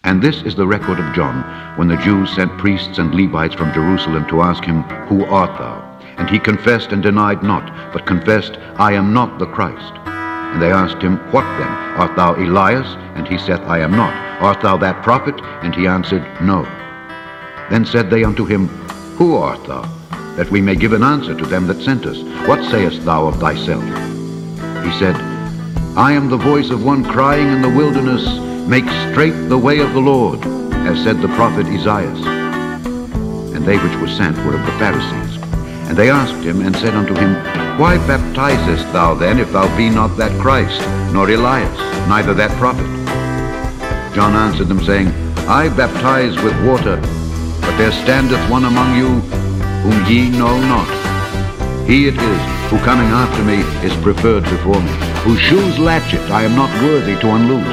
And this is the record of John, when the Jews sent priests and Levites from Jerusalem to ask him, Who art thou? And he confessed and denied not, but confessed, I am not the Christ. And they asked him, What then? Art thou Elias? And he saith, I am not. Art thou that prophet? And he answered, No. Then said they unto him, Who art thou? That we may give an answer to them that sent us. What sayest thou of thyself? He said, I am the voice of one crying in the wilderness, Make straight the way of the Lord, as said the prophet Isaiah. And they which were sent were of the Pharisees. And they asked him, and said unto him, Why baptizest thou then, if thou be not that Christ, nor Elias, neither that prophet? John answered them, saying, I baptize with water, but there standeth one among you, whom ye know not. He it is, who coming after me is preferred before me, whose shoes latchet I am not worthy to unloose.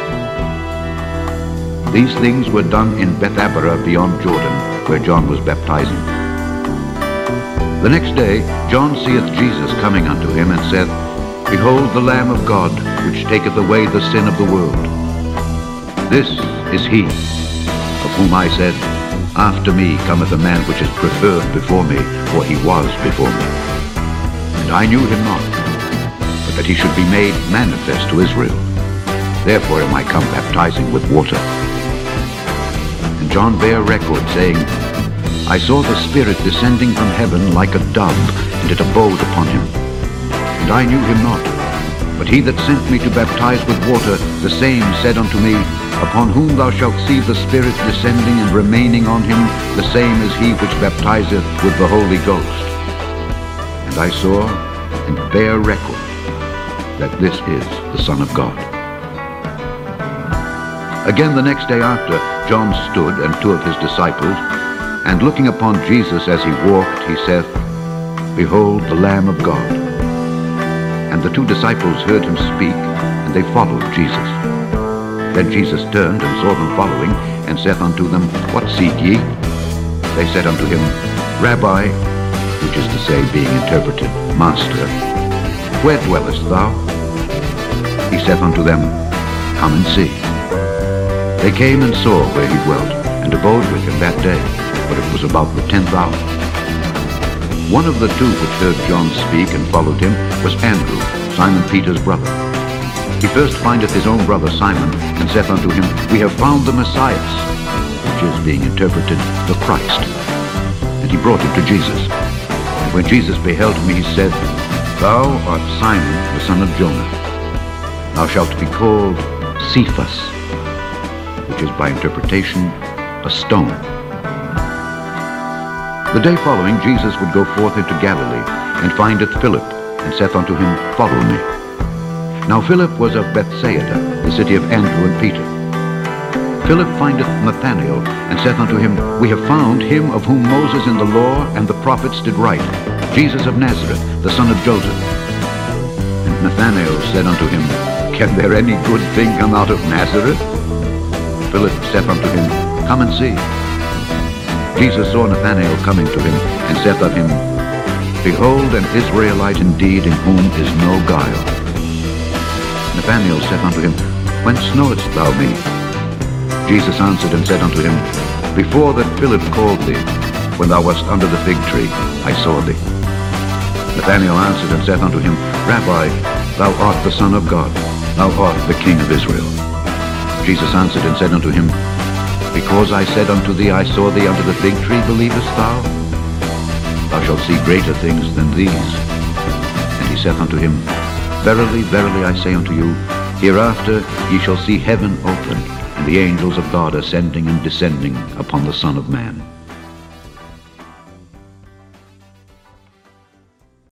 These things were done in Bethabara beyond Jordan, where John was baptizing. The next day John seeth Jesus coming unto him, and saith, Behold the Lamb of God, which taketh away the sin of the world. This is he, of whom I said, After me cometh a man which is preferred before me, for he was before me. And I knew him not, but that he should be made manifest to Israel. Therefore am I come baptizing with water. And John bare record, saying, I saw the Spirit descending from heaven like a dove, and it abode upon him. And I knew him not, but he that sent me to baptize with water, the same said unto me, Upon whom thou shalt see the Spirit descending and remaining on him, the same is he which baptizeth with the Holy Ghost. And I saw and bare record that this is the Son of God. Again the next day after, John stood, and two of his disciples, and looking upon Jesus as he walked, he saith, Behold the Lamb of God. And the two disciples heard him speak, and they followed Jesus. Then Jesus turned and saw them following, and saith unto them, What seek ye? They said unto him, Rabbi, which is to say, being interpreted, Master, where dwellest thou? He saith unto them, Come and see. They came and saw where he dwelt, and abode with him that day, for it was about the 10th hour. One of the two which heard John speak and followed him was Andrew, Simon Peter's brother. He first findeth his own brother Simon, and saith unto him, We have found the Messiah, which is, being interpreted, the Christ. And he brought him to Jesus. And when Jesus beheld him, he said, Thou art Simon, the son of Jonah. Thou shalt be called Cephas, which is by interpretation, a stone. The day following, Jesus would go forth into Galilee, and findeth Philip, and saith unto him, Follow me. Now Philip was of Bethsaida, the city of Andrew and Peter. Philip findeth Nathanael, and saith unto him, We have found him of whom Moses in the law and the prophets did write, Jesus of Nazareth, the son of Joseph. And Nathanael said unto him, Can there any good thing come out of Nazareth? Philip saith unto him, Come and see. Jesus saw Nathanael coming to him, and saith of him, Behold an Israelite indeed, in whom is no guile. Nathanael saith unto him, Whence knowest thou me? Jesus answered and said unto him, Before that Philip called thee, when thou wast under the fig tree, I saw thee. Nathanael answered and saith unto him, Rabbi, thou art the Son of God, thou art the King of Israel. Jesus answered and said unto him, Because I said unto thee, I saw thee under the fig tree, believest thou? Thou shalt see greater things than these. And he saith unto him, Verily, verily, I say unto you, hereafter ye shall see heaven opened, and the angels of God ascending and descending upon the Son of Man.